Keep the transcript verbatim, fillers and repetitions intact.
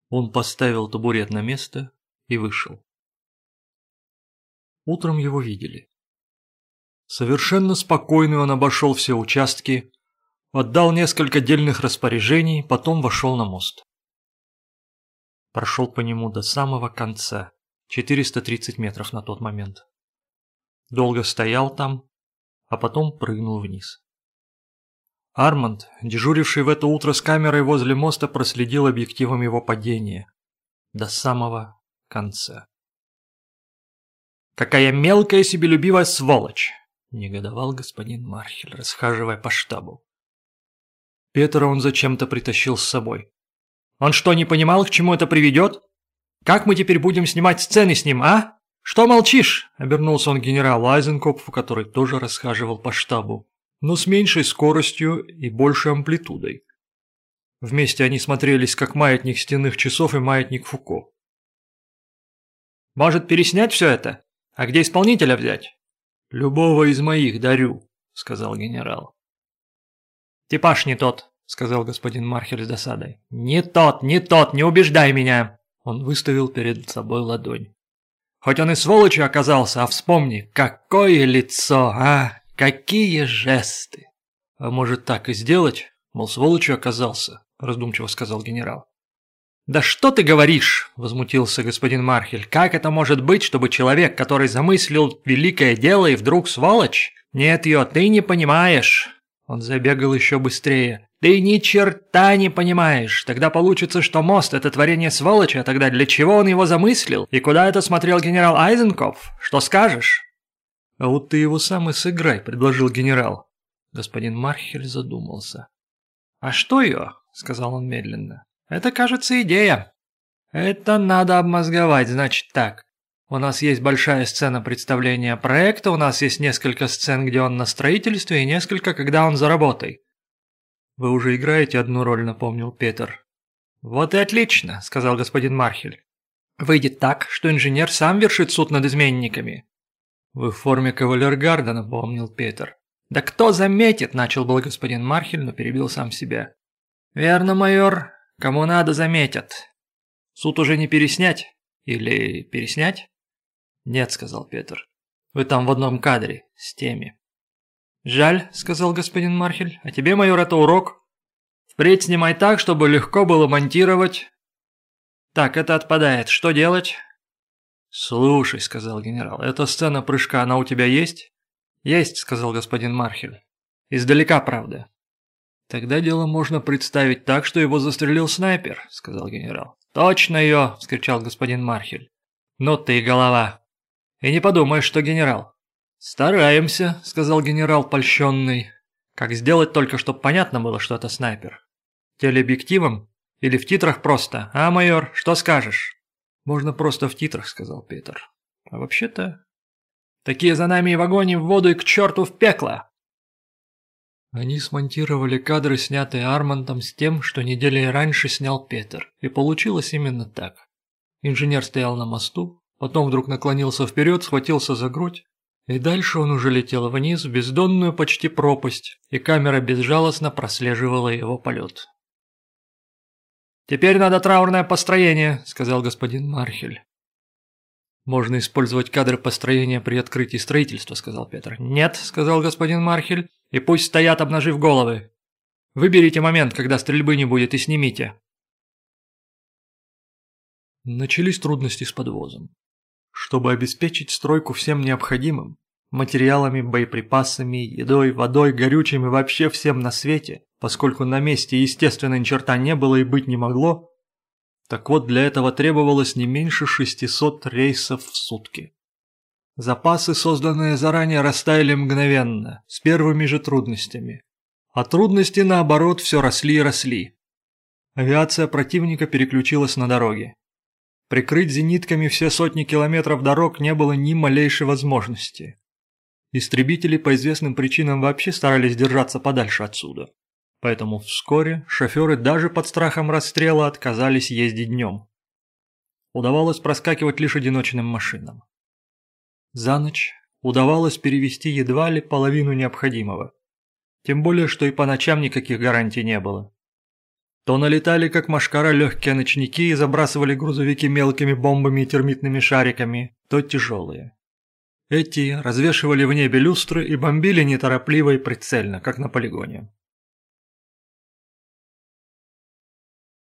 Он поставил табурет на место и вышел. Утром его видели. Совершенно спокойный он обошел все участки, отдал несколько дельных распоряжений, потом вошел на мост. Прошел по нему до самого конца, четыреста тридцать метров на тот момент. Долго стоял там, а потом прыгнул вниз. Арманд, дежуривший в это утро с камерой возле моста, проследил объективом его падения до самого конца. «Какая мелкая себелюбивая сволочь!» – негодовал господин Мархель, расхаживая по штабу. Петера он зачем-то притащил с собой. «Он что, не понимал, к чему это приведет? Как мы теперь будем снимать сцены с ним, а? Что молчишь?» – обернулся он к генералу Айзенкопфу, который тоже расхаживал по штабу, но с меньшей скоростью и большей амплитудой. Вместе они смотрелись, как маятник стенных часов и маятник Фуко. «Может, переснять все это? А где исполнителя взять?» «Любого из моих дарю», — сказал генерал. «Типаж не тот», — сказал господин Мархель с досадой. «Не тот, не тот, не убеждай меня!» Он выставил перед собой ладонь. «Хоть он и сволочью оказался, а вспомни, какое лицо, а! Какие жесты!» «А может, так и сделать? Мол, сволочью оказался», — раздумчиво сказал генерал. «Да что ты говоришь?» – возмутился господин Мархель. «Как это может быть, чтобы человек, который замыслил великое дело, и вдруг сволочь? Нет, ее, ты не понимаешь!» Он забегал еще быстрее. «Ты ни черта не понимаешь! Тогда получится, что мост – это творение сволочи, а тогда для чего он его замыслил? И куда это смотрел генерал Айзенкопф? Что скажешь?» «А вот ты его сам и сыграй», – предложил генерал. Господин Мархель задумался. «А что ее?» – сказал он медленно. «Это, кажется, идея. Это надо обмозговать, значит так. У нас есть большая сцена представления проекта, у нас есть несколько сцен, где он на строительстве, и несколько, когда он за работой». «Вы уже играете одну роль», — напомнил Петер. «Вот и отлично», — сказал господин Мархель. «Выйдет так, что инженер сам вершит суд над изменниками». «Вы в форме кавалергарда», — напомнил Петер. «Да кто заметит», — начал был господин Мархель, но перебил сам себя. «Верно, майор. Кому надо, заметят. Суд уже не переснять? Или переснять?» «Нет», — сказал Петер. «Вы там в одном кадре, с теми». «Жаль», — сказал господин Мархель. «А тебе, майор, это урок. Впредь снимай так, чтобы легко было монтировать». «Так, это отпадает. Что делать?» «Слушай», — сказал генерал, — «эта сцена прыжка, она у тебя есть?» «Есть», — сказал господин Мархель. «Издалека, правда». «Тогда дело можно представить так, что его застрелил снайпер», — сказал генерал. «Точно ее!» — вскричал господин Мархель. «Ну ты и голова! И не подумаешь, что генерал». «Стараемся», — сказал генерал польщенный. «Как сделать только, чтобы понятно было, что это снайпер? Телеобъективом? Или в титрах просто? А, майор, что скажешь?» «Можно просто в титрах», — сказал Петер. «А вообще-то...» «Такие за нами и в огонь, и в воду, и к черту в пекло!» Они смонтировали кадры, снятые Армандом, с тем, что неделей раньше снял Петер. И получилось именно так. Инженер стоял на мосту, потом вдруг наклонился вперед, схватился за грудь, и дальше он уже летел вниз в бездонную почти пропасть, и камера безжалостно прослеживала его полет. «Теперь надо траурное построение», — сказал господин Мархель. «Можно использовать кадры построения при открытии строительства», — сказал Петр. «Нет», — сказал господин Мархель, — «и пусть стоят, обнажив головы. Выберите момент, когда стрельбы не будет, и снимите». Начались трудности с подвозом. Чтобы обеспечить стройку всем необходимым, материалами, боеприпасами, едой, водой, горючим и вообще всем на свете, поскольку на месте, естественно, ни черта не было и быть не могло, так вот, для этого требовалось не меньше шестисот рейсов в сутки. Запасы, созданные заранее, растаяли мгновенно, с первыми же трудностями. А трудности, наоборот, все росли и росли. Авиация противника переключилась на дороги. Прикрыть зенитками все сотни километров дорог не было ни малейшей возможности. Истребители по известным причинам вообще старались держаться подальше отсюда. Поэтому вскоре шоферы даже под страхом расстрела отказались ездить днем. Удавалось проскакивать лишь одиночным машинам. За ночь удавалось перевезти едва ли половину необходимого. Тем более, что и по ночам никаких гарантий не было. То налетали, как машкара, легкие ночники и забрасывали грузовики мелкими бомбами и термитными шариками, то тяжелые. Эти развешивали в небе люстры и бомбили неторопливо и прицельно, как на полигоне.